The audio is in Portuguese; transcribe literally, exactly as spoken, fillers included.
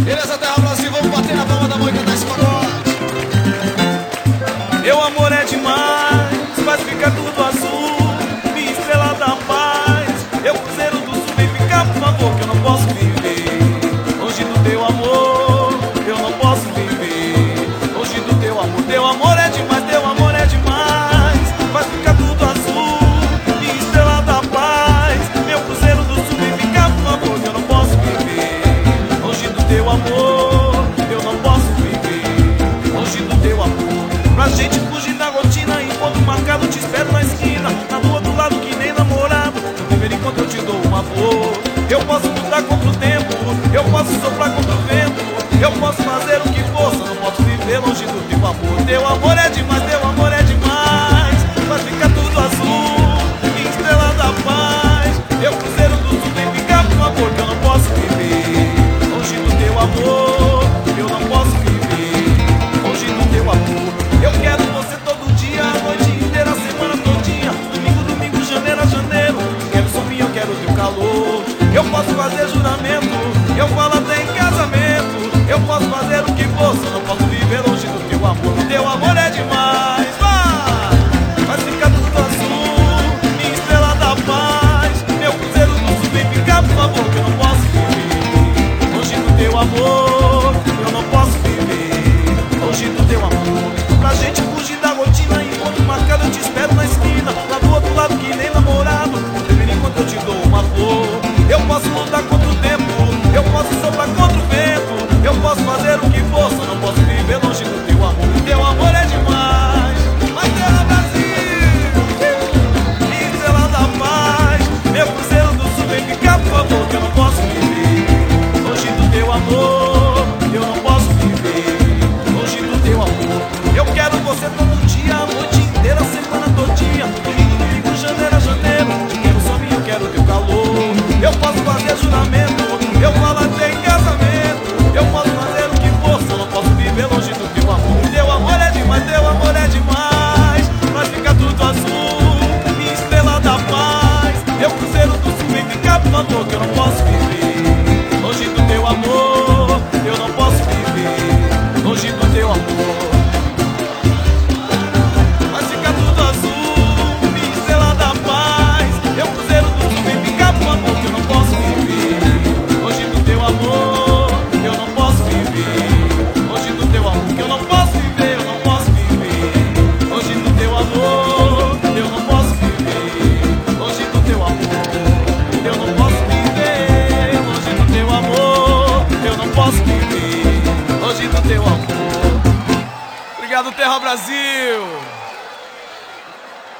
Beleza, Terra Brasil, vamos bater na palma da mão e cantar esse pagode. Meu amor é demais, faz ficar tudo azul, minha estrela da paz. Eu cruzeiro do sul, vem ficar por favor, que eu não posso viver longe do teu amor, eu não posso viver longe do teu amor. Teu amor é demais, teu amor é demais, faz ficar tudo azul, minha estrela da paz. Meu cruzeiro do sul, vem ficar por favor, que eu não posso viver longe do teu amor, eu não posso viver longe do teu amor. Pra gente fugir da rotina, encontro marcado, te espero na esquina, na rua do lado que nem namorado. No primeiro encontro eu te dou uma flor. Eu posso lutar contra o tempo, eu posso soprar contra o vento, eu posso fazer o que for, só não posso viver longe do teu amor. Teu amor é demais, teu amor é demais, faz ficar tudo azul, minha estrela da paz. Eu cruzeiro do sul, vem ficar por favor, que eu não posso viver longe do teu amor, eu não posso viver longe do teu amor. Eu quero você todo dia, a noite inteira, a semana todinha, domingo, domingo, janeiro a janeiro. Quero sozinho, eu quero teu calor. Eu posso fazer juramento, eu falo até em casamento, eu posso fazer o que for, só não posso viver longe do teu amor. Teu amor é demais, vai, vai ficar tudo azul, minha estrela da paz. Meu cruzeiro do sul, vem ficar por favor, que eu não posso viver longe do teu amor, eu não posso viver longe do teu amor. Pra gente fugir da rotina, encontro marcado, eu te espero na esquina, lá do outro lado que nem namorado. No primeiro encontro eu te dou uma flor. Eu posso lutar contra o tempo, eu posso soprar contra o vento, eu posso fazer o que for, só não posso viver longe do teu amor. Teu amor é demais, vai Terra Brasil, minha estrela da paz. Meu cruzeiro do sul, vem ficar por favor, que eu não posso viver longe do teu amor, eu não posso viver longe do teu amor. Eu quero você todo dia, a noite inteira, a semana todinha, domingo, domingo, janeiro a janeiro. Quero sozinho, eu quero teu calor. Eu posso fazer juramento, eu falo até em casamento, eu posso fazer o que for, só não posso viver longe do teu amor. Teu amor é demais, teu amor é demais, vai ficar tudo azul, minha estrela da paz. Eu cruzeiro do sul, vem ficar por favor, que eu não posso viver longe do teu amor, eu não posso viver longe do teu amor. Obrigado, Terra Brasil!